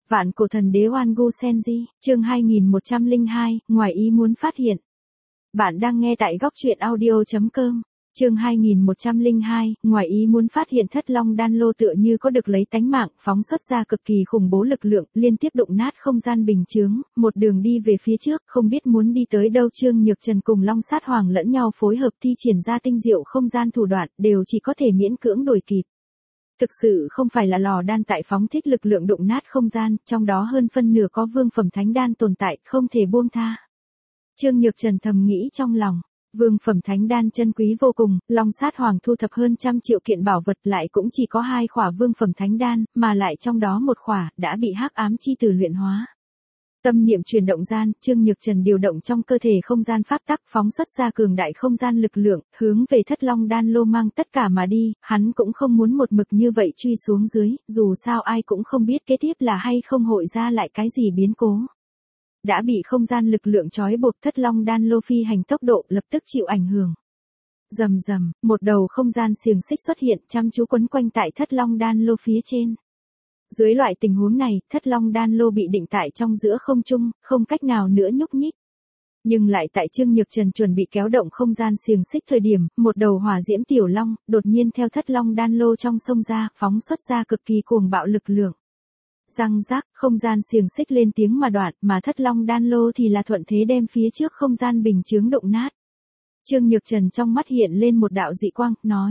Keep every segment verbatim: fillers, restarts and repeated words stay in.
Vạn cổ thần đế Oan Gu Senji, chương hai nghìn một trăm lẻ hai, ngoài ý muốn phát hiện. Bạn đang nghe tại góc truyện audio chấm com. Chương hai nghìn một trăm lẻ hai, ngoài ý muốn phát hiện Thất Long Đan Lô tựa như có được lấy tánh mạng, phóng xuất ra cực kỳ khủng bố lực lượng, liên tiếp đụng nát không gian bình chướng, một đường đi về phía trước, không biết muốn đi tới đâu. Trương Nhược Trần cùng Long Sát Hoàng lẫn nhau phối hợp thi triển ra tinh diệu không gian thủ đoạn, đều chỉ có thể miễn cưỡng đuổi kịp. Thực sự không phải là lò đan tại phóng thích lực lượng đụng nát không gian, trong đó hơn phân nửa có vương phẩm thánh đan tồn tại, không thể buông tha. Trương Nhược Trần thầm nghĩ trong lòng, vương phẩm thánh đan chân quý vô cùng, Long Sát Hoàng thu thập hơn trăm triệu kiện bảo vật lại cũng chỉ có hai khỏa vương phẩm thánh đan, mà lại trong đó một khỏa đã bị hắc ám chi tử luyện hóa. Tâm niệm chuyển động gian, Trương Nhược Trần điều động trong cơ thể không gian pháp tắc, phóng xuất ra cường đại không gian lực lượng, hướng về Thất Long Đan Lô mang tất cả mà đi, hắn cũng không muốn một mực như vậy truy xuống dưới, dù sao ai cũng không biết kế tiếp là hay không hội ra lại cái gì biến cố. Đã bị không gian lực lượng trói buộc, Thất Long Đan Lô phi hành tốc độ lập tức chịu ảnh hưởng. Rầm rầm, một đầu không gian xiềng xích xuất hiện, chăm chú quấn quanh tại Thất Long Đan Lô phía trên. Dưới loại tình huống này, Thất Long Đan Lô bị định tại trong giữa không trung, không cách nào nữa nhúc nhích. Nhưng lại tại Trương Nhược Trần chuẩn bị kéo động không gian xiềng xích thời điểm, một đầu hỏa diễm tiểu long, đột nhiên theo Thất Long Đan Lô trong sông ra, phóng xuất ra cực kỳ cuồng bạo lực lượng. Răng rác, không gian xiềng xích lên tiếng mà đoạn, mà Thất Long Đan Lô thì là thuận thế đem phía trước không gian bình chướng động nát. Trương Nhược Trần trong mắt hiện lên một đạo dị quang, nói.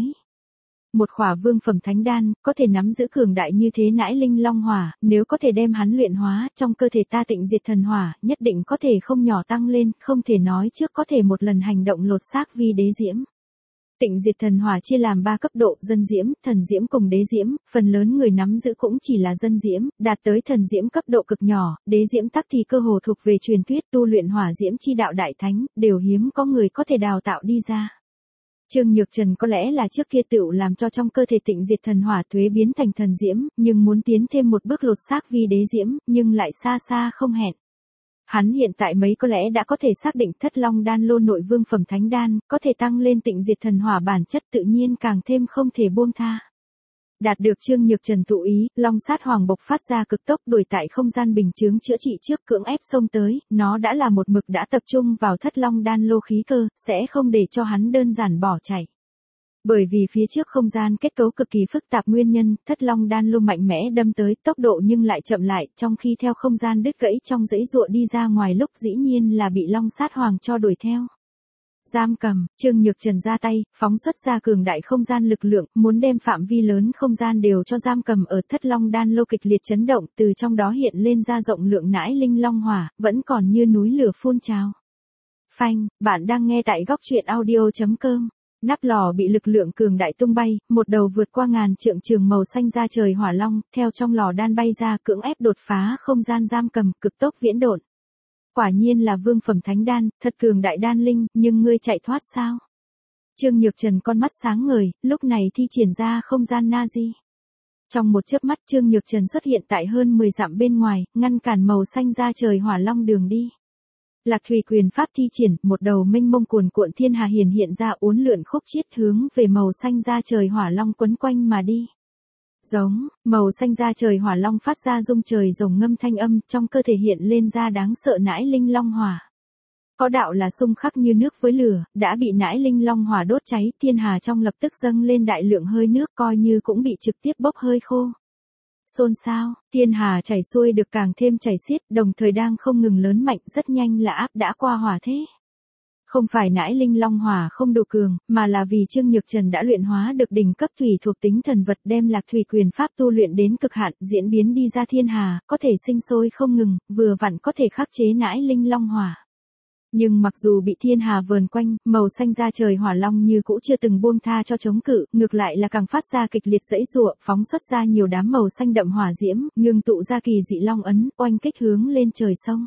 Một khỏa vương phẩm thánh đan, có thể nắm giữ cường đại như thế nãi linh long hỏa, nếu có thể đem hắn luyện hóa, trong cơ thể ta tịnh diệt thần hỏa, nhất định có thể không nhỏ tăng lên, không thể nói trước có thể một lần hành động lột xác vi đế diễm. Tịnh diệt thần hỏa chia làm ba cấp độ, dân diễm, thần diễm cùng đế diễm, phần lớn người nắm giữ cũng chỉ là dân diễm, đạt tới thần diễm cấp độ cực nhỏ, đế diễm tắc thì cơ hồ thuộc về truyền thuyết tu luyện hỏa diễm chi đạo đại thánh, đều hiếm có người có thể đào tạo đi ra. Trương Nhược Trần có lẽ là trước kia tựu làm cho trong cơ thể tịnh diệt thần hỏa thuế biến thành thần diễm, nhưng muốn tiến thêm một bước lột xác vi đế diễm, nhưng lại xa xa không hẹn. Hắn hiện tại mấy có lẽ đã có thể xác định Thất Long Đan Lô nội vương phẩm thánh đan, có thể tăng lên tịnh diệt thần hỏa bản chất, tự nhiên càng thêm không thể buông tha. Đạt được Trương Nhược Trần thụ ý, Long Sát Hoàng bộc phát ra cực tốc đuổi tại không gian bình chướng chữa trị trước, cưỡng ép xông tới, nó đã là một mực đã tập trung vào Thất Long Đan Lô khí cơ, sẽ không để cho hắn đơn giản bỏ chạy. Bởi vì phía trước không gian kết cấu cực kỳ phức tạp nguyên nhân, Thất Long Đan Lô mạnh mẽ đâm tới, tốc độ nhưng lại chậm lại, trong khi theo không gian đứt gãy trong dãy ruộng đi ra ngoài lúc dĩ nhiên là bị Long Sát Hoàng cho đuổi theo. Giam cầm, Trương Nhược Trần ra tay, phóng xuất ra cường đại không gian lực lượng, muốn đem phạm vi lớn không gian đều cho giam cầm ở Thất Long Đan Lô kịch liệt chấn động, từ trong đó hiện lên ra rộng lượng nãi linh long hỏa, vẫn còn như núi lửa phun trào. Phanh, bạn đang nghe tại góc truyện audio chấm com. Nắp lò bị lực lượng cường đại tung bay, một đầu vượt qua ngàn trượng trường màu xanh ra trời hỏa long, theo trong lò đan bay ra, cưỡng ép đột phá không gian giam cầm, cực tốc viễn độn. Quả nhiên là vương phẩm thánh đan, thật cường đại đan linh, nhưng ngươi chạy thoát sao? Trương Nhược Trần con mắt sáng ngời, lúc này thi triển ra không gian Nazi. Trong một chớp mắt, Trương Nhược Trần xuất hiện tại hơn mười dặm bên ngoài, ngăn cản màu xanh ra trời hỏa long đường đi. Lạc thủy quyền pháp thi triển, một đầu mênh mông cuồn cuộn thiên hà hiển hiện ra, uốn lượn khúc chiết hướng về màu xanh ra trời hỏa long quấn quanh mà đi. Giống, màu xanh ra trời hỏa long phát ra rung trời rồng ngâm thanh âm, trong cơ thể hiện lên ra đáng sợ nãi linh long hỏa. Có đạo là xung khắc như nước với lửa, đã bị nãi linh long hỏa đốt cháy, thiên hà trong lập tức dâng lên đại lượng hơi nước, coi như cũng bị trực tiếp bốc hơi khô. Xôn xao, thiên hà chảy xuôi được càng thêm chảy xiết, đồng thời đang không ngừng lớn mạnh, rất nhanh là áp đã qua hỏa thế. Không phải nãi linh long hỏa không đủ cường, mà là vì Trương Nhược Trần đã luyện hóa được đỉnh cấp thủy thuộc tính thần vật, đem lạc thủy quyền pháp tu luyện đến cực hạn, diễn biến đi ra thiên hà, có thể sinh sôi không ngừng, vừa vặn có thể khắc chế nãi linh long hỏa. Nhưng mặc dù bị thiên hà vờn quanh, màu xanh ra trời hỏa long như cũ chưa từng buông tha cho chống cự, ngược lại là càng phát ra kịch liệt dãy giụa, phóng xuất ra nhiều đám màu xanh đậm hỏa diễm, ngưng tụ ra kỳ dị long ấn, oanh kích hướng lên trời sông.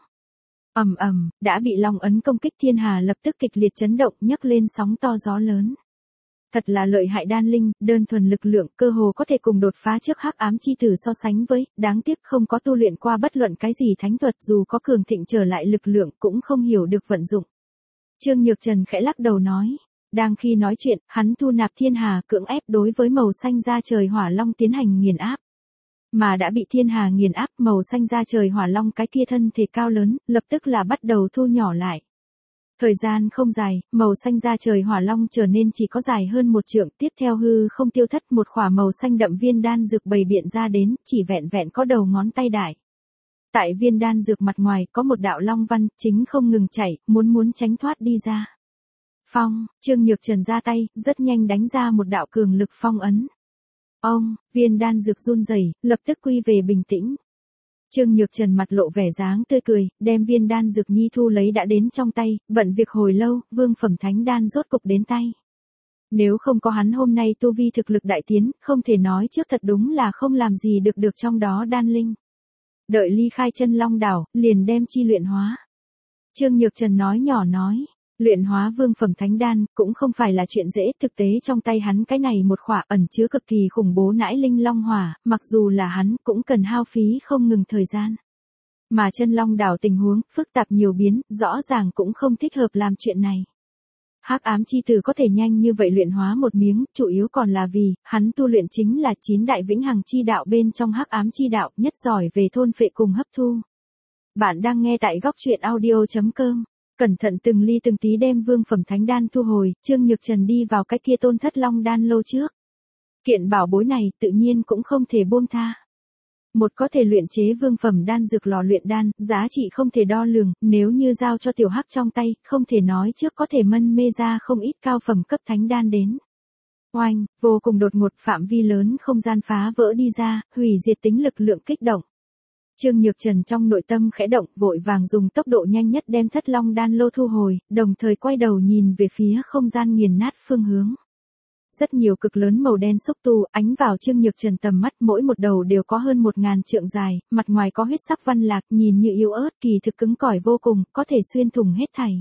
Ầm ầm, đã bị long ấn công kích, thiên hà lập tức kịch liệt chấn động, nhấc lên sóng to gió lớn. Thật là lợi hại đan linh, đơn thuần lực lượng, cơ hồ có thể cùng đột phá trước hắc ám chi tử so sánh với, đáng tiếc không có tu luyện qua bất luận cái gì thánh thuật, dù có cường thịnh trở lại lực lượng cũng không hiểu được vận dụng. Trương Nhược Trần khẽ lắc đầu nói, đang khi nói chuyện, hắn thu nạp thiên hà, cưỡng ép đối với màu xanh ra trời hỏa long tiến hành nghiền áp. Mà đã bị thiên hà nghiền áp, màu xanh da trời hỏa long cái kia thân thể cao lớn, lập tức là bắt đầu thu nhỏ lại. Thời gian không dài, màu xanh da trời hỏa long trở nên chỉ có dài hơn một trượng, tiếp theo hư không tiêu thất, một khỏa màu xanh đậm viên đan dược bày biện ra đến, chỉ vẹn vẹn có đầu ngón tay đại. Tại viên đan dược mặt ngoài có một đạo long văn, chính không ngừng chảy, muốn muốn tránh thoát đi ra. Phong, Trương Nhược Trần ra tay, rất nhanh đánh ra một đạo cường lực phong ấn. Ông, viên đan dược run rẩy, lập tức quy về bình tĩnh. Trương Nhược Trần mặt lộ vẻ dáng tươi cười, đem viên đan dược nhi thu lấy đã đến trong tay, bận việc hồi lâu, vương phẩm thánh đan rốt cục đến tay. Nếu không có hắn hôm nay tu vi thực lực đại tiến, không thể nói trước thật đúng là không làm gì được được trong đó đan linh. Đợi ly khai chân long đảo, liền đem chi luyện hóa. Trương Nhược Trần nói nhỏ nói. Luyện hóa vương phẩm thánh đan, cũng không phải là chuyện dễ, thực tế trong tay hắn cái này một khỏa ẩn chứa cực kỳ khủng bố nãi linh long hỏa, mặc dù là hắn cũng cần hao phí không ngừng thời gian. Mà chân long đảo tình huống, phức tạp nhiều biến, rõ ràng cũng không thích hợp làm chuyện này. Hắc ám chi tử có thể nhanh như vậy luyện hóa một miếng, chủ yếu còn là vì, hắn tu luyện chính là chín đại vĩnh hằng chi đạo bên trong hắc ám chi đạo, nhất giỏi về thôn phệ cùng hấp thu. Bạn đang nghe tại góc truyện audio chấm com. Cẩn thận từng ly từng tí đem vương phẩm thánh đan thu hồi, Trương Nhược Trần đi vào cái kia tôn thất long đan lô trước. Kiện bảo bối này tự nhiên cũng không thể buông tha. Một có thể luyện chế vương phẩm đan dược lò luyện đan, giá trị không thể đo lường, nếu như giao cho tiểu hắc trong tay, không thể nói trước có thể mân mê ra không ít cao phẩm cấp thánh đan đến. Oanh, vô cùng đột ngột, phạm vi lớn không gian phá vỡ đi ra, hủy diệt tính lực lượng kích động. Trương Nhược Trần trong nội tâm khẽ động, vội vàng dùng tốc độ nhanh nhất đem thất long đan lô thu hồi, đồng thời quay đầu nhìn về phía không gian nghiền nát phương hướng. Rất nhiều cực lớn màu đen xúc tu, ánh vào Trương Nhược Trần tầm mắt, mỗi một đầu đều có hơn một ngàn trượng dài, mặt ngoài có huyết sắc văn lạc, nhìn như yếu ớt, kỳ thực cứng cỏi vô cùng, có thể xuyên thủng hết thảy.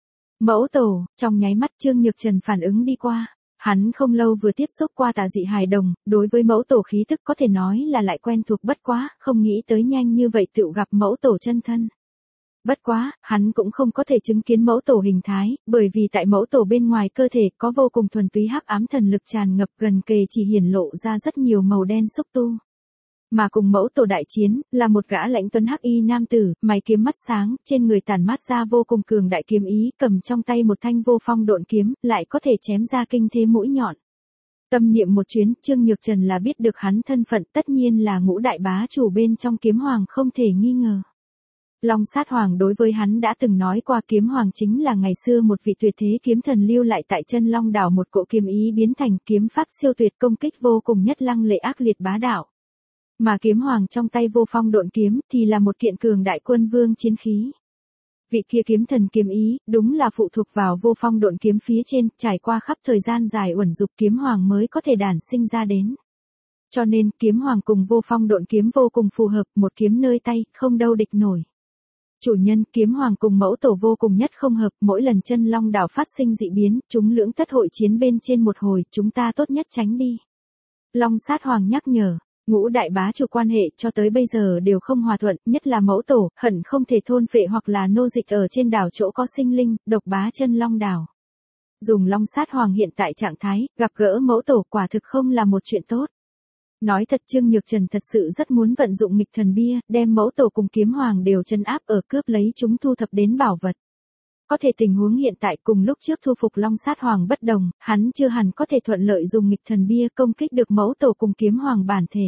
Mẫu tổ, trong nháy mắt Trương Nhược Trần phản ứng đi qua. Hắn không lâu vừa tiếp xúc qua tà dị hài đồng, đối với mẫu tổ khí tức có thể nói là lại quen thuộc bất quá, không nghĩ tới nhanh như vậy tự gặp mẫu tổ chân thân. Bất quá, hắn cũng không có thể chứng kiến mẫu tổ hình thái, bởi vì tại mẫu tổ bên ngoài cơ thể có vô cùng thuần túy hắc ám thần lực tràn ngập, gần kề chỉ hiển lộ ra rất nhiều màu đen xúc tu. Mà cùng mẫu tổ đại chiến, là một gã lãnh tuấn hắc y nam tử, mày kiếm mắt sáng, trên người tản mát ra vô cùng cường đại kiếm ý, cầm trong tay một thanh vô phong độn kiếm, lại có thể chém ra kinh thế mũi nhọn. Tâm niệm một chuyến, Trương Nhược Trần là biết được hắn thân phận, tất nhiên là ngũ đại bá chủ bên trong kiếm hoàng không thể nghi ngờ. Long sát hoàng đối với hắn đã từng nói qua, kiếm hoàng chính là ngày xưa một vị tuyệt thế kiếm thần lưu lại tại chân long đảo, một cỗ kiếm ý biến thành kiếm pháp siêu tuyệt, công kích vô cùng nhất lăng lệ ác liệt bá đạo. Mà kiếm hoàng trong tay vô phong độn kiếm thì là một kiện cường đại quân vương chiến khí. Vị kia kiếm thần kiếm ý, đúng là phụ thuộc vào vô phong độn kiếm phía trên, trải qua khắp thời gian dài uẩn dục kiếm hoàng mới có thể đản sinh ra đến. Cho nên, kiếm hoàng cùng vô phong độn kiếm vô cùng phù hợp, một kiếm nơi tay, không đâu địch nổi. Chủ nhân, kiếm hoàng cùng mẫu tổ vô cùng nhất không hợp, mỗi lần chân long đảo phát sinh dị biến, chúng lưỡng tất hội chiến bên trên một hồi, chúng ta tốt nhất tránh đi. Long sát hoàng nhắc nhở. Ngũ đại bá chủ quan hệ cho tới bây giờ đều không hòa thuận, nhất là mẫu tổ, hận không thể thôn phệ hoặc là nô dịch ở trên đảo chỗ có sinh linh, độc bá chân long đảo. Dùng long sát hoàng hiện tại trạng thái, gặp gỡ mẫu tổ quả thực không là một chuyện tốt. Nói thật, Trương Nhược Trần thật sự rất muốn vận dụng nghịch thần bia, đem mẫu tổ cùng kiếm hoàng đều trấn áp ở, cướp lấy chúng thu thập đến bảo vật. Có thể tình huống hiện tại cùng lúc trước thu phục long sát hoàng bất đồng, hắn chưa hẳn có thể thuận lợi dùng nghịch thần bia công kích được mẫu tổ cùng kiếm hoàng bản thể.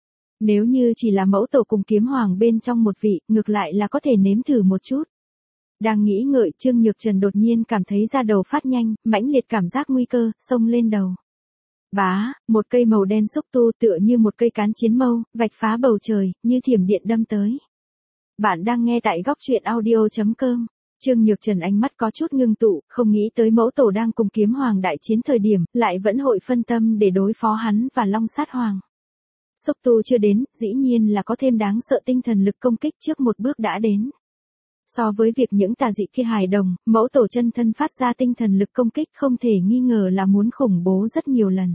Nếu như chỉ là mẫu tổ cùng kiếm hoàng bên trong một vị, ngược lại là có thể nếm thử một chút. Đang nghĩ ngợi, Trương Nhược Trần đột nhiên cảm thấy da đầu phát nhanh, mãnh liệt cảm giác nguy cơ, xông lên đầu. Bá, một cây màu đen xúc tu tựa như một cây cán chiến mâu, vạch phá bầu trời, như thiểm điện đâm tới. Bạn đang nghe tại góc truyện audio chấm com. Trương Nhược Trần ánh mắt có chút ngưng tụ, không nghĩ tới mẫu tổ đang cùng kiếm hoàng đại chiến thời điểm, lại vẫn hội phân tâm để đối phó hắn và long sát hoàng. Xúc tu chưa đến, dĩ nhiên là có thêm đáng sợ tinh thần lực công kích trước một bước đã đến. So với việc những tà dị kia hài đồng, mẫu tổ chân thân phát ra tinh thần lực công kích không thể nghi ngờ là muốn khủng bố rất nhiều lần.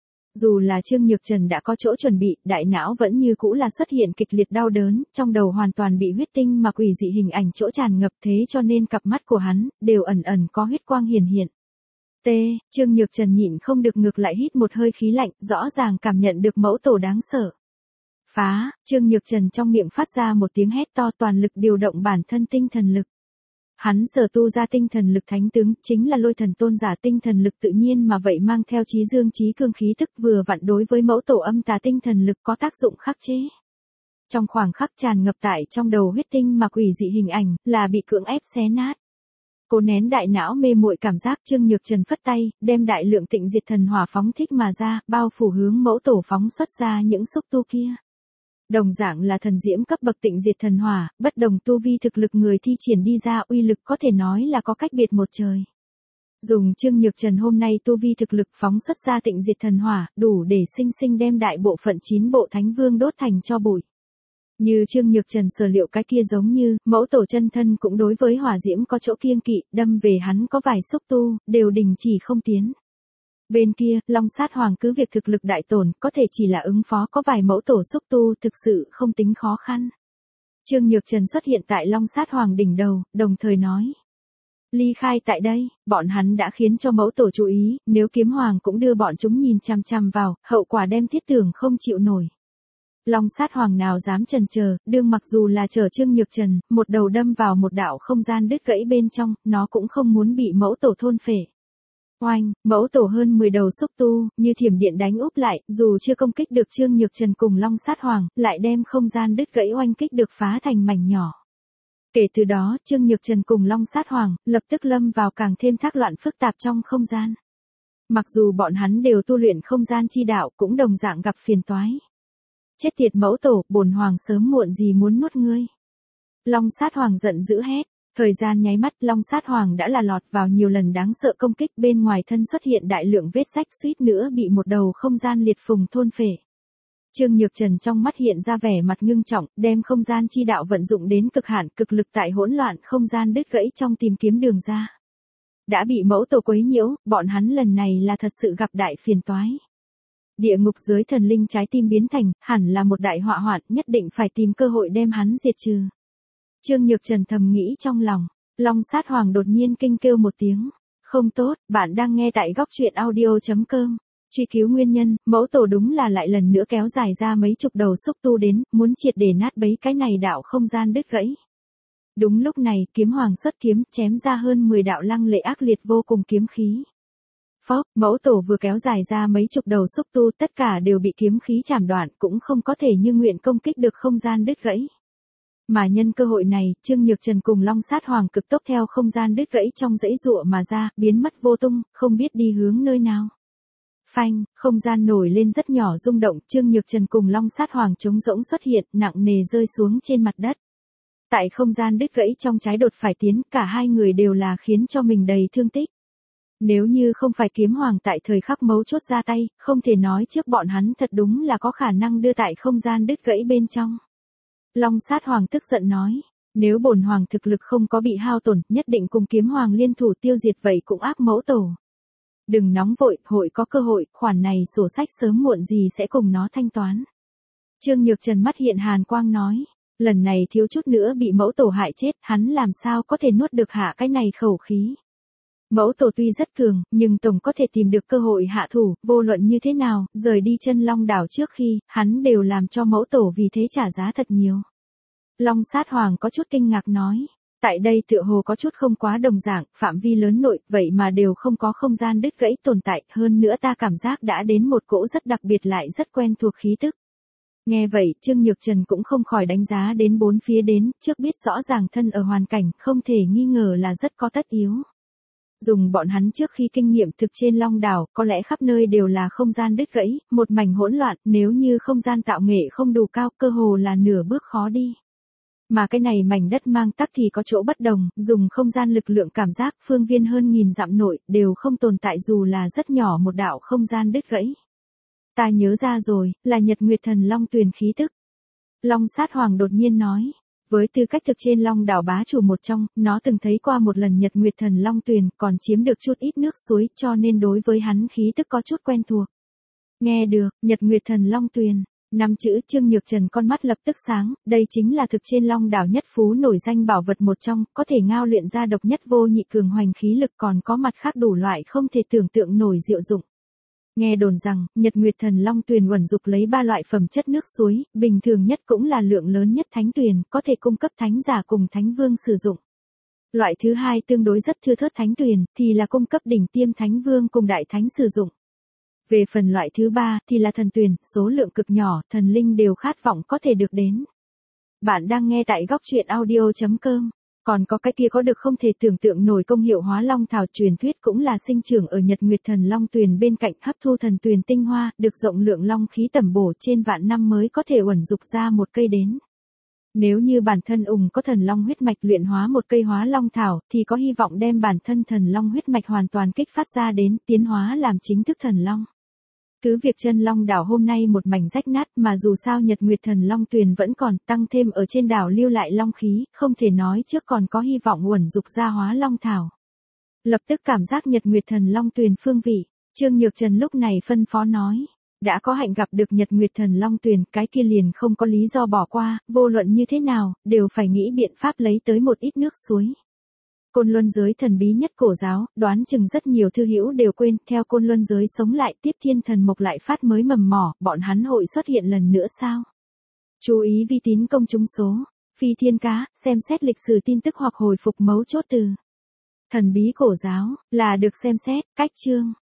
Dù là Trương Nhược Trần đã có chỗ chuẩn bị, đại não vẫn như cũ là xuất hiện kịch liệt đau đớn, trong đầu hoàn toàn bị huyết tinh mà quỷ dị hình ảnh chỗ tràn ngập, thế cho nên cặp mắt của hắn, đều ẩn ẩn có huyết quang hiển hiện. T, Trương Nhược Trần nhịn không được ngược lại hít một hơi khí lạnh, rõ ràng cảm nhận được mẫu tổ đáng sợ. Phá, Trương Nhược Trần trong miệng phát ra một tiếng hét to, toàn lực điều động bản thân tinh thần lực. Hắn sở tu ra tinh thần lực thánh tướng, chính là lôi thần tôn giả tinh thần lực tự nhiên mà vậy mang theo chí dương chí cương khí tức vừa vặn đối với mẫu tổ âm tà tinh thần lực có tác dụng khắc chế. Trong khoảng khắc tràn ngập tại trong đầu huyết tinh mà quỷ dị hình ảnh, là bị cưỡng ép xé nát. Cố nén đại não mê muội cảm giác, Trương Nhược Trần phất tay, đem đại lượng tịnh diệt thần hỏa phóng thích mà ra, bao phủ hướng mẫu tổ phóng xuất ra những xúc tu kia. Đồng dạng là thần diễm cấp bậc tịnh diệt thần hỏa, bất đồng tu vi thực lực người thi triển đi ra uy lực có thể nói là có cách biệt một trời. Dùng Trương Nhược Trần hôm nay tu vi thực lực phóng xuất ra tịnh diệt thần hỏa, đủ để sinh sinh đem đại bộ phận chín bộ thánh vương đốt thành tro bụi. Như Trương Nhược Trần sở liệu cái kia giống như, mẫu tổ chân thân cũng đối với hỏa diễm có chỗ kiêng kỵ, đâm về hắn có vài xúc tu, đều đình chỉ không tiến. Bên kia, Long Sát Hoàng cứ việc thực lực đại tổn, có thể chỉ là ứng phó có vài mẫu tổ xúc tu, thực sự không tính khó khăn. Trương Nhược Trần xuất hiện tại Long Sát Hoàng đỉnh đầu, đồng thời nói. Ly khai tại đây, bọn hắn đã khiến cho mẫu tổ chú ý, nếu Kiếm Hoàng cũng đưa bọn chúng nhìn chằm chằm vào, hậu quả đem thiết tưởng không chịu nổi. Long Sát Hoàng nào dám chần chờ, đương mặc dù là chở Trương Nhược Trần, một đầu đâm vào một đạo không gian đứt gãy bên trong, nó cũng không muốn bị mẫu tổ thôn phệ. Oanh, mẫu tổ hơn mười đầu xúc tu, như thiểm điện đánh úp lại, dù chưa công kích được Trương Nhược Trần cùng Long Sát Hoàng, lại đem không gian đứt gãy oanh kích được phá thành mảnh nhỏ. Kể từ đó, Trương Nhược Trần cùng Long Sát Hoàng, lập tức lâm vào càng thêm thác loạn phức tạp trong không gian. Mặc dù bọn hắn đều tu luyện không gian chi đạo, cũng đồng dạng gặp phiền toái. Chết tiệt mẫu tổ, bổn hoàng sớm muộn gì muốn nuốt ngươi. Long Sát Hoàng giận dữ hét. Thời gian nháy mắt, Long Sát Hoàng đã là lọt vào nhiều lần đáng sợ công kích, bên ngoài thân xuất hiện đại lượng vết rách, suýt nữa bị một đầu không gian liệt phùng thôn phệ. Trương Nhược Trần trong mắt hiện ra vẻ mặt ngưng trọng, đem không gian chi đạo vận dụng đến cực hạn, cực lực tại hỗn loạn không gian đứt gãy trong tìm kiếm đường ra. Đã bị mẫu tổ quấy nhiễu, bọn hắn lần này là thật sự gặp đại phiền toái. Địa ngục dưới thần linh trái tim biến thành, hẳn là một đại họa hoạn, nhất định phải tìm cơ hội đem hắn diệt trừ. Trương Nhược Trần thầm nghĩ trong lòng, Long Sát Hoàng đột nhiên kinh kêu một tiếng. Không tốt, bạn đang nghe tại góc truyện audio chấm com. Truy cứu nguyên nhân, mẫu tổ đúng là lại lần nữa kéo dài ra mấy chục đầu xúc tu đến, muốn triệt để nát bấy cái này đạo không gian đứt gãy. Đúng lúc này, Kiếm Hoàng xuất kiếm, chém ra hơn mười đạo lăng lệ ác liệt vô cùng kiếm khí. Phốc, mẫu tổ vừa kéo dài ra mấy chục đầu xúc tu, tất cả đều bị kiếm khí chảm đoạn, cũng không có thể như nguyện công kích được không gian đứt gãy. Mà nhân cơ hội này, Trương Nhược Trần cùng Long Sát Hoàng cực tốc theo không gian đứt gãy trong dãy dụa mà ra, biến mất vô tung, không biết đi hướng nơi nào. Phanh, không gian nổi lên rất nhỏ rung động, Trương Nhược Trần cùng Long Sát Hoàng trống rỗng xuất hiện, nặng nề rơi xuống trên mặt đất. Tại không gian đứt gãy trong trái đột phải tiến, cả hai người đều là khiến cho mình đầy thương tích. Nếu như không phải Kiếm Hoàng tại thời khắc mấu chốt ra tay, không thể nói trước bọn hắn thật đúng là có khả năng đưa tại không gian đứt gãy bên trong. Long Sát Hoàng tức giận nói, nếu bổn hoàng thực lực không có bị hao tổn, nhất định cùng Kiếm Hoàng liên thủ tiêu diệt vậy cũng áp mẫu tổ. Đừng nóng vội, hội có cơ hội, khoản này sổ sách sớm muộn gì sẽ cùng nó thanh toán. Trương Nhược Trần mắt hiện hàn quang nói, lần này thiếu chút nữa bị mẫu tổ hại chết, hắn làm sao có thể nuốt được hạ cái này khẩu khí. Mẫu tổ tuy rất cường, nhưng tổng có thể tìm được cơ hội hạ thủ, vô luận như thế nào, rời đi chân Long đảo trước khi, hắn đều làm cho mẫu tổ vì thế trả giá thật nhiều. Long Sát Hoàng có chút kinh ngạc nói, tại đây tựa hồ có chút không quá đồng dạng, phạm vi lớn nội, vậy mà đều không có không gian đứt gãy tồn tại, hơn nữa ta cảm giác đã đến một cỗ rất đặc biệt lại rất quen thuộc khí tức. Nghe vậy, Trương Nhược Trần cũng không khỏi đánh giá đến bốn phía đến, trước biết rõ ràng thân ở hoàn cảnh, không thể nghi ngờ là rất có tất yếu. Dùng bọn hắn trước khi kinh nghiệm thực trên Long đảo, có lẽ khắp nơi đều là không gian đứt gãy, một mảnh hỗn loạn, nếu như không gian tạo nghệ không đủ cao, cơ hồ là nửa bước khó đi. Mà cái này mảnh đất mang tắc thì có chỗ bất đồng, dùng không gian lực lượng cảm giác, phương viên hơn nghìn dặm nội, đều không tồn tại dù là rất nhỏ một đạo không gian đứt gãy. Ta nhớ ra rồi, là Nhật Nguyệt Thần Long Tuyền khí tức. Long Sát Hoàng đột nhiên nói. Với tư cách thực trên Long đảo bá chủ một trong, nó từng thấy qua một lần Nhật Nguyệt Thần Long Tuyền, còn chiếm được chút ít nước suối, cho nên đối với hắn khí tức có chút quen thuộc. Nghe được, Nhật Nguyệt Thần Long Tuyền, năm chữ Trương Nhược Trần con mắt lập tức sáng, đây chính là thực trên Long đảo nhất phú nổi danh bảo vật một trong, có thể ngao luyện ra độc nhất vô nhị cường hoành khí lực, còn có mặt khác đủ loại không thể tưởng tượng nổi diệu dụng. Nghe đồn rằng, Nhật Nguyệt Thần Long Tuyền uẩn dục lấy ba loại phẩm chất nước suối, bình thường nhất cũng là lượng lớn nhất thánh tuyền, có thể cung cấp thánh giả cùng thánh vương sử dụng. Loại thứ hai tương đối rất thưa thớt thánh tuyền, thì là cung cấp đỉnh tiêm thánh vương cùng đại thánh sử dụng. Về phần loại thứ ba, thì là thần tuyền, số lượng cực nhỏ, thần linh đều khát vọng có thể được đến. Bạn đang nghe tại góc truyện audio chấm com. Còn có cái kia có được không thể tưởng tượng nổi công hiệu hóa long thảo, truyền thuyết cũng là sinh trưởng ở Nhật Nguyệt Thần Long Tuyền bên cạnh, hấp thu thần tuyền tinh hoa, được rộng lượng long khí tẩm bổ, trên vạn năm mới có thể uẩn dục ra một cây đến. Nếu như bản thân ủng có thần long huyết mạch luyện hóa một cây hóa long thảo, thì có hy vọng đem bản thân thần long huyết mạch hoàn toàn kích phát ra đến, tiến hóa làm chính thức thần long. Cứ việc chân long đảo hôm nay một mảnh rách nát, mà dù sao Nhật Nguyệt Thần Long Tuyền vẫn còn, tăng thêm ở trên đảo lưu lại long khí, không thể nói trước còn có hy vọng uẩn dục ra hóa long thảo. Lập tức cảm giác Nhật Nguyệt Thần Long Tuyền phương vị, Trương Nhược Trần lúc này phân phó nói, đã có hạnh gặp được Nhật Nguyệt Thần Long Tuyền, cái kia liền không có lý do bỏ qua, vô luận như thế nào, đều phải nghĩ biện pháp lấy tới một ít nước suối. Côn Luân giới thần bí nhất cổ giáo, đoán chừng rất nhiều thư hữu đều quên, theo Côn Luân giới sống lại, tiếp thiên thần mộc lại phát mới mầm mỏ, bọn hắn hội xuất hiện lần nữa sao? Chú ý vi tín công chúng số, phi thiên cá, xem xét lịch sử tin tức hoặc hồi phục mấu chốt từ. Thần bí cổ giáo, là được xem xét, cách chương.